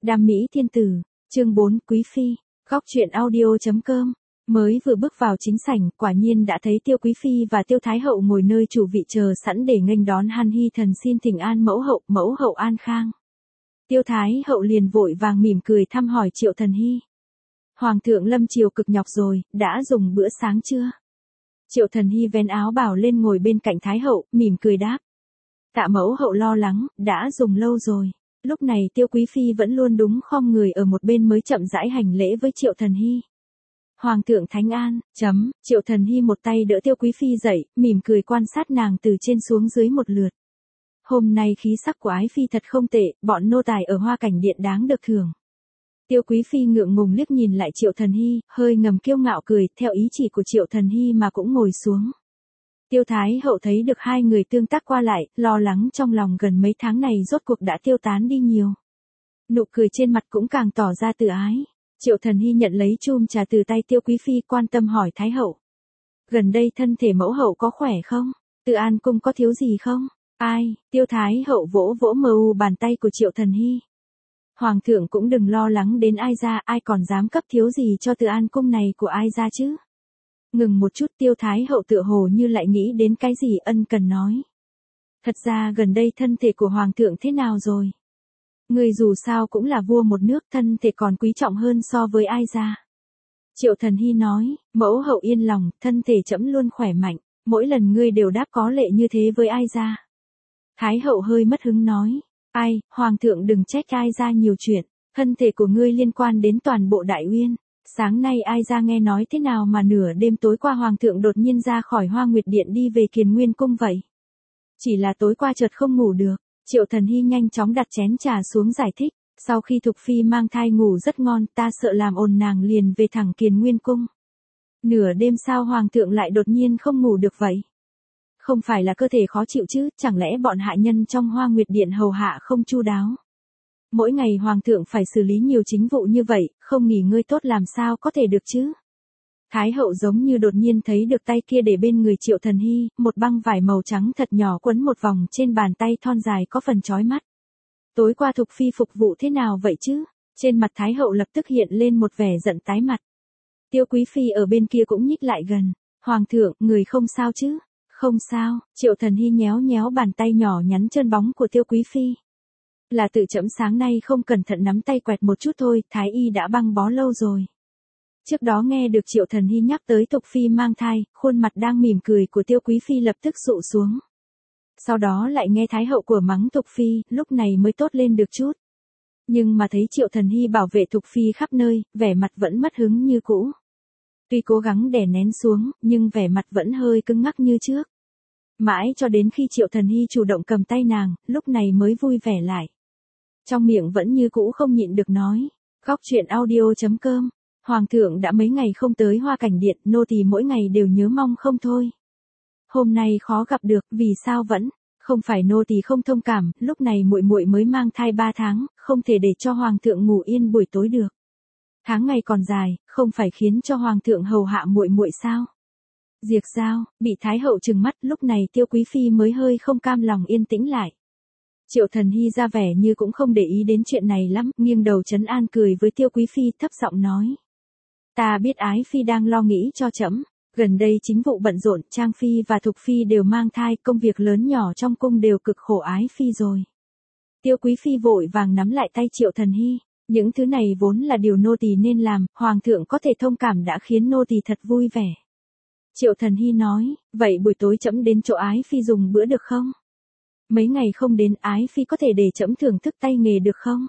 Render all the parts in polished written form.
Đam mỹ thiên tử, chương 4, Quý Phi, góc truyện audio.com. Mới vừa bước vào chính sảnh, quả nhiên đã thấy Tiêu Quý Phi và Tiêu Thái Hậu ngồi nơi chủ vị chờ sẵn để nghênh đón Han Hy Thần xin thỉnh an mẫu hậu an khang. Tiêu Thái Hậu liền vội vàng mỉm cười thăm hỏi Triệu Thần Hy. Hoàng thượng lâm triều cực nhọc rồi, đã dùng bữa sáng chưa? Triệu Thần Hy vén áo bảo lên ngồi bên cạnh Thái Hậu, mỉm cười đáp. Tạ mẫu hậu lo lắng, đã dùng lâu rồi. Lúc này Tiêu Quý Phi vẫn luôn đúng khom người ở một bên mới chậm rãi hành lễ với Triệu Thần Hy. Hoàng thượng thánh an, Triệu Thần Hy một tay đỡ Tiêu Quý Phi dậy, mỉm cười quan sát nàng từ trên xuống dưới một lượt. Hôm nay khí sắc của ái phi thật không tệ, bọn nô tài ở Hoa Cảnh Điện đáng được thưởng. Tiêu Quý Phi ngượng ngùng liếc nhìn lại Triệu Thần Hy, hơi ngầm kiêu ngạo cười, theo ý chỉ của Triệu Thần Hy mà cũng ngồi xuống. Tiêu Thái Hậu thấy được hai người tương tác qua lại, lo lắng trong lòng gần mấy tháng này rốt cuộc đã tiêu tán đi nhiều. Nụ cười trên mặt cũng càng tỏ ra từ ái. Triệu Thần Hy nhận lấy chum trà từ tay Tiêu Quý Phi, quan tâm hỏi Thái Hậu. Gần đây thân thể mẫu hậu có khỏe không? Từ An Cung có thiếu gì không? Ai? Tiêu Thái Hậu vỗ vỗ bàn tay của Triệu Thần Hy. Hoàng thượng cũng đừng lo lắng đến ai ra, ai còn dám cấp thiếu gì cho Từ An Cung này của ai ra chứ? Ngừng một chút, Tiêu Thái Hậu tựa hồ như lại nghĩ đến cái gì ân cần nói. Thật ra gần đây thân thể của Hoàng thượng thế nào rồi? Người dù sao cũng là vua một nước, thân thể còn quý trọng hơn so với ai ra. Triệu Thần Hy nói, mẫu hậu yên lòng, thân thể trẫm luôn khỏe mạnh, mỗi lần ngươi đều đáp có lệ như thế với ai ra. Thái Hậu hơi mất hứng nói, ai, Hoàng thượng đừng trách ai ra nhiều chuyện, thân thể của ngươi liên quan đến toàn bộ Đại Uyên. Sáng nay ai ra nghe nói thế nào mà nửa đêm tối qua Hoàng thượng đột nhiên ra khỏi Hoa Nguyệt Điện đi về Kiền Nguyên Cung vậy? Chỉ là tối qua chợt không ngủ được. Triệu Thần Hy nhanh chóng đặt chén trà xuống giải thích. Sau khi Thục Phi mang thai ngủ rất ngon, ta sợ làm ồn nàng liền về thẳng Kiền Nguyên Cung. Nửa đêm sao Hoàng thượng lại đột nhiên không ngủ được vậy? Không phải là cơ thể khó chịu chứ, chẳng lẽ bọn hạ nhân trong Hoa Nguyệt Điện hầu hạ không chu đáo? Mỗi ngày Hoàng thượng phải xử lý nhiều chính vụ như vậy, không nghỉ ngơi tốt làm sao có thể được chứ? Thái Hậu giống như đột nhiên thấy được tay kia để bên người Triệu Thần Hy, một băng vải màu trắng thật nhỏ quấn một vòng trên bàn tay thon dài có phần chói mắt. Tối qua Thục Phi phục vụ thế nào vậy chứ? Trên mặt Thái Hậu lập tức hiện lên một vẻ giận tái mặt. Tiêu Quý Phi ở bên kia cũng nhích lại gần. Hoàng thượng, người không sao chứ? Không sao, Triệu Thần Hy nhéo nhéo bàn tay nhỏ nhắn trơn bóng của Tiêu Quý Phi. Là tự trẫm sáng nay không cẩn thận nắm tay quẹt một chút thôi, Thái y đã băng bó lâu rồi. Trước đó nghe được Triệu Thần Hy nhắc tới Thục Phi mang thai, khuôn mặt đang mỉm cười của Tiêu Quý Phi lập tức dụ xuống. Sau đó lại nghe Thái Hậu của mắng Thục Phi, lúc này mới tốt lên được chút. Nhưng mà thấy Triệu Thần Hy bảo vệ Thục Phi khắp nơi, vẻ mặt vẫn mất hứng như cũ. Tuy cố gắng đè nén xuống, nhưng vẻ mặt vẫn hơi cứng ngắc như trước. Mãi cho đến khi Triệu Thần Hy chủ động cầm tay nàng, lúc này mới vui vẻ lại. Trong miệng vẫn như cũ không nhịn được nói. Góc truyện audio.com. Hoàng thượng đã mấy ngày không tới Hoa Cảnh Điện, nô tỳ mỗi ngày đều nhớ mong không thôi. Hôm nay khó gặp được, vì sao vẫn? Không phải nô tỳ không thông cảm, lúc này muội muội mới mang thai 3 tháng, không thể để cho Hoàng thượng ngủ yên buổi tối được. Tháng ngày còn dài, không phải khiến cho Hoàng thượng hầu hạ muội muội sao? Diệt Giao, bị Thái Hậu trừng mắt, lúc này Tiêu Quý Phi mới hơi không cam lòng yên tĩnh lại. Triệu Thần Hy ra vẻ như cũng không để ý đến chuyện này lắm, nghiêng đầu trấn an cười với Tiêu Quý Phi, thấp giọng nói. Ta biết ái phi đang lo nghĩ cho trẫm, gần đây chính vụ bận rộn, Trang Phi và Thục Phi đều mang thai, công việc lớn nhỏ trong cung đều cực khổ ái phi rồi. Tiêu Quý Phi vội vàng nắm lại tay Triệu Thần Hy, những thứ này vốn là điều nô tỳ nên làm, Hoàng thượng có thể thông cảm đã khiến nô tỳ thật vui vẻ. Triệu Thần Hy nói, vậy buổi tối trẫm đến chỗ ái phi dùng bữa được không? Mấy ngày không đến, ái phi có thể để trẫm thưởng thức tay nghề được không?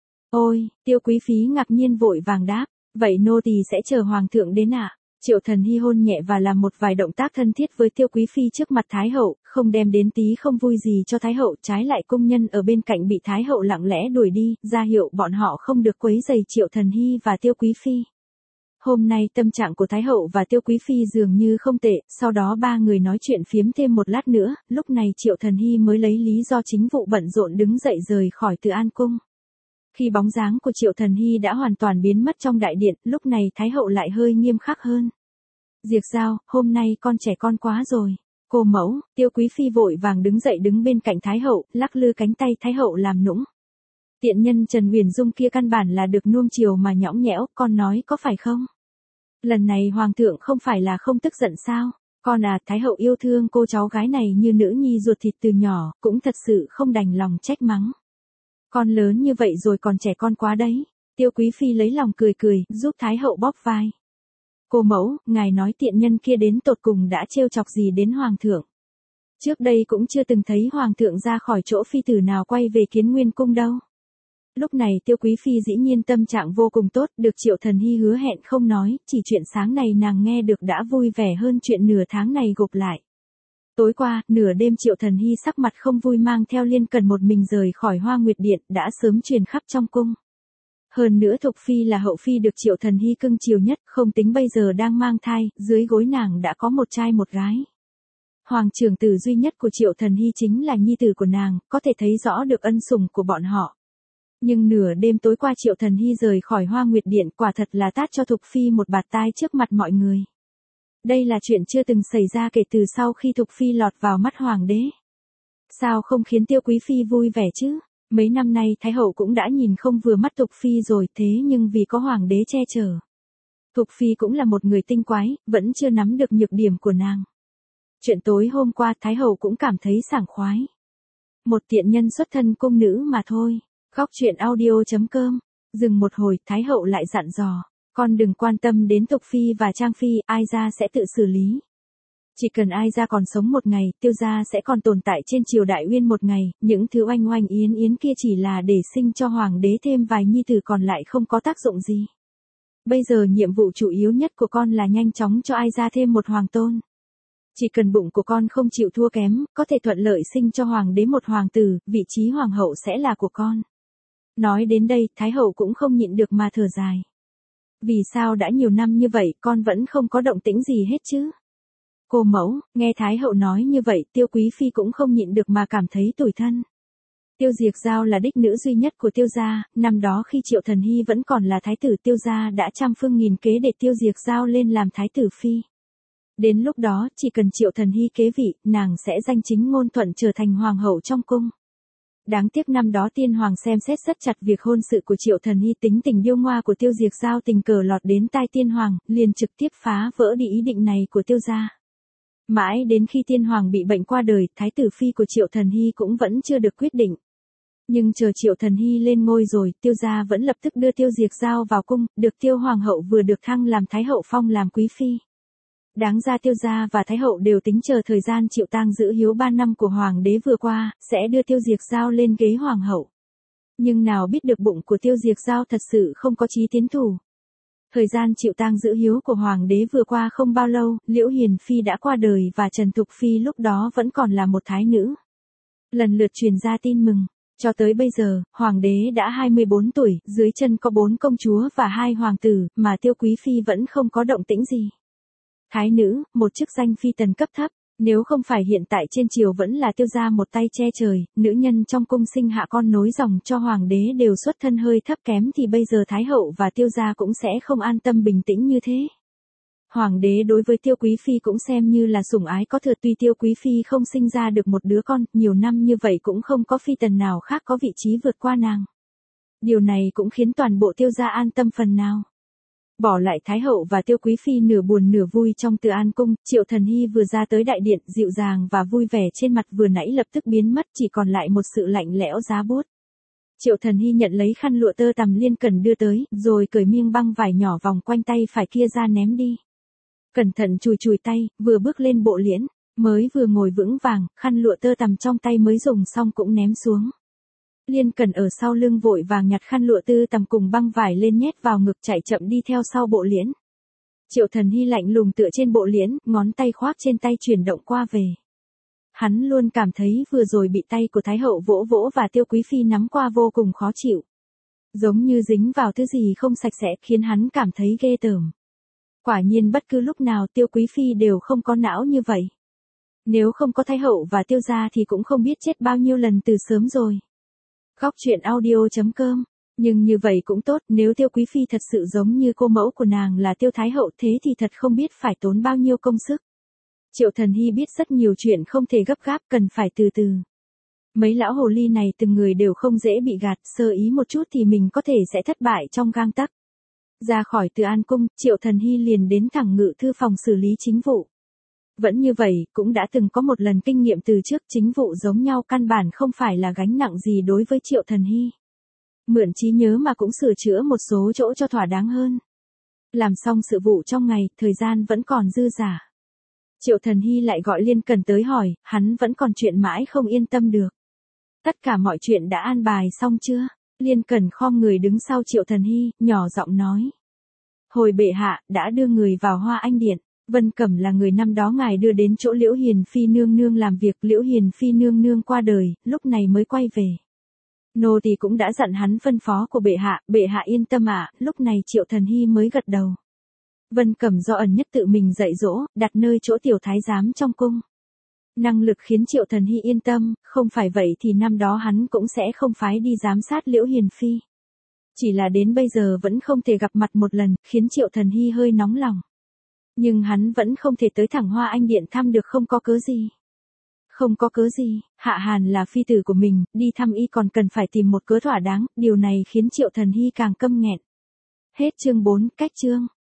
Ôi, Tiêu Quý Phi ngạc nhiên vội vàng đáp, vậy nô tỳ sẽ chờ Hoàng thượng đến ạ. Triệu Thần Hy hôn nhẹ và làm một vài động tác thân thiết với Tiêu Quý Phi trước mặt Thái Hậu, không đem đến tí không vui gì cho Thái Hậu, trái lại cung nhân ở bên cạnh bị Thái Hậu lặng lẽ đuổi đi, ra hiệu bọn họ không được quấy rầy Triệu Thần Hy và Tiêu Quý Phi. Hôm nay tâm trạng của Thái Hậu và Tiêu Quý Phi dường như không tệ, sau đó ba người nói chuyện phiếm thêm một lát nữa, lúc này Triệu Thần Hy mới lấy lý do chính vụ bận rộn đứng dậy rời khỏi Từ An Cung. Khi bóng dáng của Triệu Thần Hy đã hoàn toàn biến mất trong đại điện, lúc này Thái Hậu lại hơi nghiêm khắc hơn. Diệt Giao, hôm nay con trẻ con quá rồi. Cô mẫu, Tiêu Quý Phi vội vàng đứng dậy đứng bên cạnh Thái Hậu, lắc lư cánh tay Thái Hậu làm nũng. Tiện nhân Trần Uyển Dung kia căn bản là được nuông chiều mà nhõng nhẽo, con nói có phải không? Lần này hoàng thượng không phải là không tức giận sao? Con à, thái hậu yêu thương cô cháu gái này như nữ nhi ruột thịt từ nhỏ, cũng thật sự không đành lòng trách mắng. Con lớn như vậy rồi còn trẻ con quá đấy. Tiêu Quý Phi lấy lòng cười cười, giúp thái hậu bóp vai. Cô mẫu, ngài nói tiện nhân kia đến tột cùng đã trêu chọc gì đến hoàng thượng. Trước đây cũng chưa từng thấy hoàng thượng ra khỏi chỗ phi tử nào quay về Kiến Nguyên cung đâu. Lúc này Tiêu Quý Phi dĩ nhiên tâm trạng vô cùng tốt, được Triệu Thần Hy hứa hẹn không nói, chỉ chuyện sáng này nàng nghe được đã vui vẻ hơn chuyện nửa tháng này gộp lại. Tối qua, nửa đêm Triệu Thần Hy sắc mặt không vui mang theo Liên Cần một mình rời khỏi Hoa Nguyệt Điện đã sớm truyền khắp trong cung. Hơn nữa Thục Phi là hậu phi được Triệu Thần Hy cưng chiều nhất, không tính bây giờ đang mang thai, dưới gối nàng đã có một trai một gái. Hoàng trưởng tử duy nhất của Triệu Thần Hy chính là nhi tử của nàng, có thể thấy rõ được ân sủng của bọn họ. Nhưng nửa đêm tối qua Triệu Thần Hy rời khỏi Hoa Nguyệt Điện quả thật là tát cho Thục Phi một bạt tai trước mặt mọi người. Đây là chuyện chưa từng xảy ra kể từ sau khi Thục Phi lọt vào mắt hoàng đế. Sao không khiến Tiêu Quý Phi vui vẻ chứ? Mấy năm nay Thái hậu cũng đã nhìn không vừa mắt Thục Phi rồi, thế nhưng vì có hoàng đế che chở. Thục Phi cũng là một người tinh quái, vẫn chưa nắm được nhược điểm của nàng. Chuyện tối hôm qua Thái hậu cũng cảm thấy sảng khoái. Một tiện nhân xuất thân cung nữ mà thôi. Góc truyện audio.com. Dừng một hồi, Thái hậu lại dặn dò. Con đừng quan tâm đến Thục Phi và Trang Phi, ai ra sẽ tự xử lý. Chỉ cần ai ra còn sống một ngày, Tiêu gia sẽ còn tồn tại trên triều đại Uyên một ngày, những thứ oanh oanh yến yến kia chỉ là để sinh cho hoàng đế thêm vài nhi tử còn lại không có tác dụng gì. Bây giờ nhiệm vụ chủ yếu nhất của con là nhanh chóng cho ai ra thêm một hoàng tôn. Chỉ cần bụng của con không chịu thua kém, có thể thuận lợi sinh cho hoàng đế một hoàng tử, vị trí hoàng hậu sẽ là của con. Nói đến đây, Thái hậu cũng không nhịn được mà thở dài. Vì sao đã nhiều năm như vậy, con vẫn không có động tĩnh gì hết chứ? Cô mẫu, nghe Thái hậu nói như vậy, Tiêu Quý Phi cũng không nhịn được mà cảm thấy tủi thân. Tiêu Diệc Giao là đích nữ duy nhất của Tiêu gia, năm đó khi Triệu Thần Hy vẫn còn là thái tử, Tiêu gia đã trăm phương nghìn kế để Tiêu Diệc Giao lên làm thái tử phi. Đến lúc đó, chỉ cần Triệu Thần Hy kế vị, nàng sẽ danh chính ngôn thuận trở thành hoàng hậu trong cung. Đáng tiếc năm đó tiên hoàng xem xét rất chặt việc hôn sự của Triệu Thần Hy, tính tình điêu ngoa của Tiêu Diệc Giao tình cờ lọt đến tai tiên hoàng, liền trực tiếp phá vỡ đi ý định này của Tiêu gia. Mãi đến khi tiên hoàng bị bệnh qua đời, thái tử phi của Triệu Thần Hy cũng vẫn chưa được quyết định. Nhưng chờ Triệu Thần Hy lên ngôi rồi, Tiêu gia vẫn lập tức đưa Tiêu Diệc Giao vào cung, được Tiêu hoàng hậu vừa được thăng làm thái hậu phong làm quý phi. Đáng ra Tiêu gia và Thái hậu đều tính chờ thời gian chịu tang giữ hiếu 3 năm của hoàng đế vừa qua, sẽ đưa Tiêu Diệc Giao lên ghế hoàng hậu. Nhưng nào biết được bụng của Tiêu Diệc Giao thật sự không có chí tiến thủ. Thời gian chịu tang giữ hiếu của hoàng đế vừa qua không bao lâu, Liễu Hiền Phi đã qua đời và Trần Thục Phi lúc đó vẫn còn là một thái nữ. Lần lượt truyền ra tin mừng. Cho tới bây giờ, hoàng đế đã 24 tuổi, dưới chân có 4 công chúa và 2 hoàng tử, mà Tiêu Quý Phi vẫn không có động tĩnh gì. Thái nữ, một chức danh phi tần cấp thấp, nếu không phải hiện tại trên triều vẫn là Tiêu gia một tay che trời, nữ nhân trong cung sinh hạ con nối dòng cho hoàng đế đều xuất thân hơi thấp kém thì bây giờ Thái hậu và Tiêu gia cũng sẽ không an tâm bình tĩnh như thế. Hoàng đế đối với Tiêu Quý Phi cũng xem như là sủng ái có thừa, tuy Tiêu Quý Phi không sinh ra được một đứa con, nhiều năm như vậy cũng không có phi tần nào khác có vị trí vượt qua nàng. Điều này cũng khiến toàn bộ Tiêu gia an tâm phần nào. Bỏ lại Thái hậu và Tiêu Quý Phi nửa buồn nửa vui trong Từ An cung, Triệu Thần Hy vừa ra tới đại điện, dịu dàng và vui vẻ trên mặt vừa nãy lập tức biến mất, chỉ còn lại một sự lạnh lẽo giá buốt. Triệu Thần Hy nhận lấy khăn lụa tơ tằm Liên Cần đưa tới, rồi cởi miếng băng vải nhỏ vòng quanh tay phải kia ra ném đi. Cẩn thận chùi chùi tay, vừa bước lên bộ liễn, mới vừa ngồi vững vàng, khăn lụa tơ tằm trong tay mới dùng xong cũng ném xuống. Liên Cần ở sau lưng vội vàng nhặt khăn lụa tơ tằm cùng băng vải lên nhét vào ngực chạy chậm đi theo sau bộ liễn. Triệu Thần Hy lạnh lùng tựa trên bộ liễn, ngón tay khoác trên tay chuyển động qua về. Hắn luôn cảm thấy vừa rồi bị tay của Thái hậu vỗ vỗ và Tiêu Quý Phi nắm qua vô cùng khó chịu. Giống như dính vào thứ gì không sạch sẽ khiến hắn cảm thấy ghê tởm. Quả nhiên bất cứ lúc nào Tiêu Quý Phi đều không có não như vậy. Nếu không có Thái hậu và Tiêu gia thì cũng không biết chết bao nhiêu lần từ sớm rồi. Góc truyện audio.com. Nhưng như vậy cũng tốt, nếu Tiêu Quý Phi thật sự giống như cô mẫu của nàng là Tiêu Thái hậu thế thì thật không biết phải tốn bao nhiêu công sức. Triệu Thần Hy biết rất nhiều chuyện không thể gấp gáp, cần phải từ từ. Mấy lão hồ ly này từng người đều không dễ bị gạt, sơ ý một chút thì mình có thể sẽ thất bại trong gang tấc. Ra khỏi Từ An Cung, Triệu Thần Hy liền đến thẳng Ngự Thư Phòng xử lý chính vụ. Vẫn như vậy, cũng đã từng có một lần kinh nghiệm từ trước, chính vụ giống nhau căn bản không phải là gánh nặng gì đối với Triệu Thần Hy. Mượn trí nhớ mà cũng sửa chữa một số chỗ cho thỏa đáng hơn. Làm xong sự vụ trong ngày, thời gian vẫn còn dư dả. Triệu Thần Hy lại gọi Liên Cần tới hỏi, hắn vẫn còn chuyện mãi không yên tâm được. Tất cả mọi chuyện đã an bài xong chưa? Liên Cần khom người đứng sau Triệu Thần Hy, nhỏ giọng nói. Hồi bệ hạ, đã đưa người vào Hoa Anh Điện. Vân Cẩm là người năm đó ngài đưa đến chỗ Liễu Hiền Phi nương nương làm việc. Liễu Hiền Phi nương nương qua đời, lúc này mới quay về. Nô tỳ cũng đã dặn hắn phân phó của bệ hạ yên tâm ạ. Lúc này Triệu Thần Hy mới gật đầu. Vân Cẩm do ẩn nhất tự mình dạy dỗ, đặt nơi chỗ tiểu thái giám trong cung. Năng lực khiến Triệu Thần Hy yên tâm, không phải vậy thì năm đó hắn cũng sẽ không phái đi giám sát Liễu Hiền Phi. Chỉ là đến bây giờ vẫn không thể gặp mặt một lần, khiến Triệu Thần Hy hơi nóng lòng. Nhưng hắn vẫn không thể tới thẳng Hoa Anh Điện thăm được, không có cớ gì. Không có cớ gì, Hạ Hàn là phi tử của mình, đi thăm y còn cần phải tìm một cớ thỏa đáng, điều này khiến Triệu Thần Hy càng câm nghẹn. Hết chương 4, cách chương.